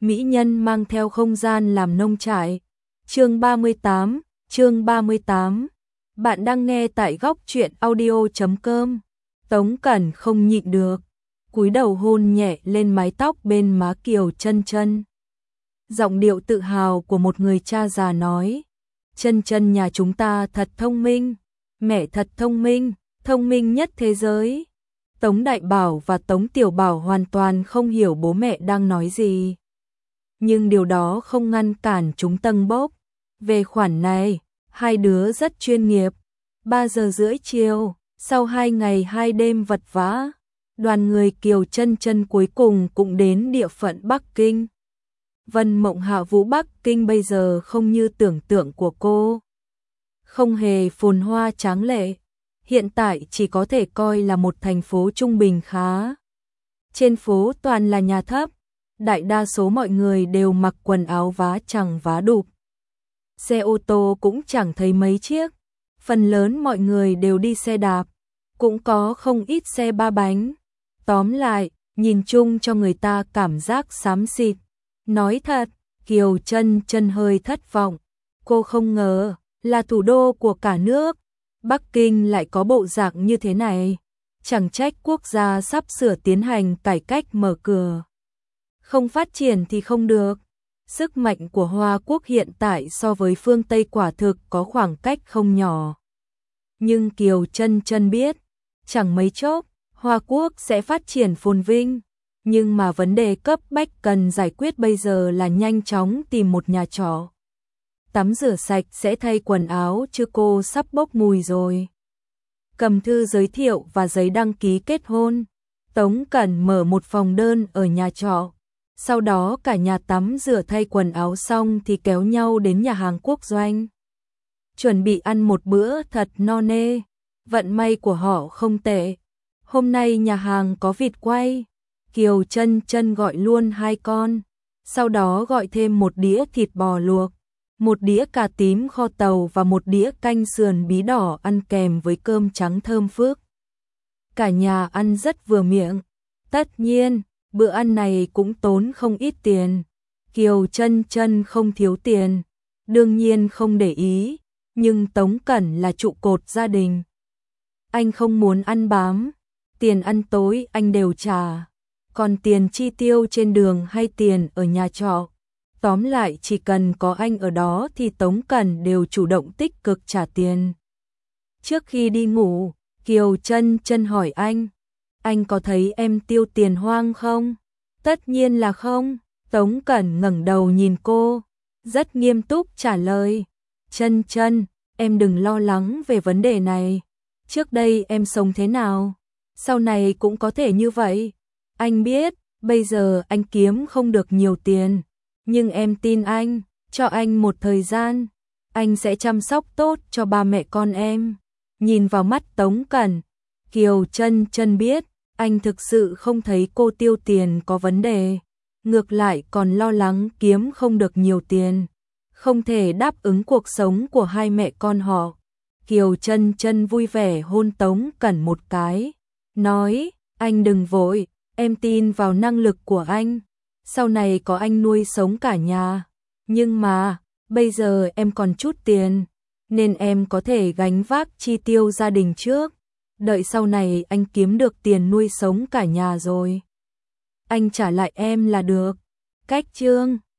mỹ nhân mang theo không gian làm nông trại. Chương 38. Bạn đang nghe tại góc truyện audio.com. Tống Cẩn không nhịn được, cúi đầu hôn nhẹ lên mái tóc bên má Kiều Chân Chân. Giọng điệu tự hào của một người cha già nói: "Chân Chân nhà chúng ta thật thông minh, mẹ thật thông minh, thông minh nhất thế giới." Tống Đại Bảo và Tống Tiểu Bảo hoàn toàn không hiểu bố mẹ đang nói gì. Nhưng điều đó không ngăn cản chúng tâng bốc. Về khoản này, hai đứa rất chuyên nghiệp. 3 giờ rưỡi chiều, sau 2 ngày 2 đêm vật vã, đoàn người Kiều Chân Chân cuối cùng cũng đến địa phận Bắc Kinh. Vân Mộng Hạ Vũ Bắc Kinh bây giờ không như tưởng tượng của cô. Không hề phồn hoa tráng lệ, hiện tại chỉ có thể coi là một thành phố trung bình khá. Trên phố toàn là nhà thấp, đại đa số mọi người đều mặc quần áo vá chằng vá đụp. Xe ô tô cũng chẳng thấy mấy chiếc, phần lớn mọi người đều đi xe đạp, cũng có không ít xe 3 bánh. Tóm lại, nhìn chung cho người ta cảm giác xám xịt. Nói thật, Kiều Chân Chân hơi thất vọng. Cô không ngờ là thủ đô của cả nước, Bắc Kinh lại có bộ dạng như thế này. Chẳng trách quốc gia sắp sửa tiến hành cải cách mở cửa. Không phát triển thì không được. Sức mạnh của Hoa Quốc hiện tại so với phương Tây quả thực có khoảng cách không nhỏ. Nhưng Kiều Chân Chân biết, chẳng mấy chốc, Hoa Quốc sẽ phát triển phồn vinh. Nhưng mà vấn đề cấp bách cần giải quyết bây giờ là nhanh chóng tìm một nhà trọ. Tắm rửa sạch sẽ thay quần áo chứ cô sắp bốc mùi rồi. Cầm thư giới thiệu và giấy đăng ký kết hôn, Tống Cẩn mở một phòng đơn ở nhà trọ. Sau đó cả nhà tắm rửa thay quần áo xong thì kéo nhau đến nhà hàng Quốc Doanh. Chuẩn bị ăn một bữa thật no nê. Vận may của họ không tệ. Hôm nay nhà hàng có vịt quay. Kiều Chân Chân gọi luôn 2 con. Sau đó gọi thêm một đĩa thịt bò luộc, một đĩa cà tím kho tàu và một đĩa canh sườn bí đỏ ăn kèm với cơm trắng thơm phức. Cả nhà ăn rất vừa miệng. Tất nhiên, bữa ăn này cũng tốn không ít tiền. Kiều Chân Chân không thiếu tiền, đương nhiên không để ý, nhưng Tống Cẩn là trụ cột gia đình. Anh không muốn ăn bám, tiền ăn tối anh đều trả, còn tiền chi tiêu trên đường hay tiền ở nhà trọ, tóm lại chỉ cần có anh ở đó thì Tống Cẩn đều chủ động tích cực trả tiền. Trước khi đi ngủ, Kiều Chân Chân hỏi anh có thấy em tiêu tiền hoang không? Tất nhiên là không. Tống Cẩn ngẩng đầu nhìn cô, rất nghiêm túc trả lời. Chân Chân, em đừng lo lắng về vấn đề này. Trước đây em sống thế nào, sau này cũng có thể như vậy. Anh biết, bây giờ anh kiếm không được nhiều tiền, nhưng em tin anh, cho anh một thời gian, anh sẽ chăm sóc tốt cho ba mẹ con em. Nhìn vào mắt Tống Cẩn, Kiều Chân Chân biết, anh thực sự không thấy cô tiêu tiền có vấn đề, ngược lại còn lo lắng kiếm không được nhiều tiền, không thể đáp ứng cuộc sống của hai mẹ con họ. Kiều Chân Chân vui vẻ hôn Tống Cẩn một cái, nói, anh đừng vội, em tin vào năng lực của anh, sau này có anh nuôi sống cả nhà, nhưng mà, bây giờ em còn chút tiền, nên em có thể gánh vác chi tiêu gia đình trước, đợi sau này anh kiếm được tiền nuôi sống cả nhà rồi, anh trả lại em là được. Cách chương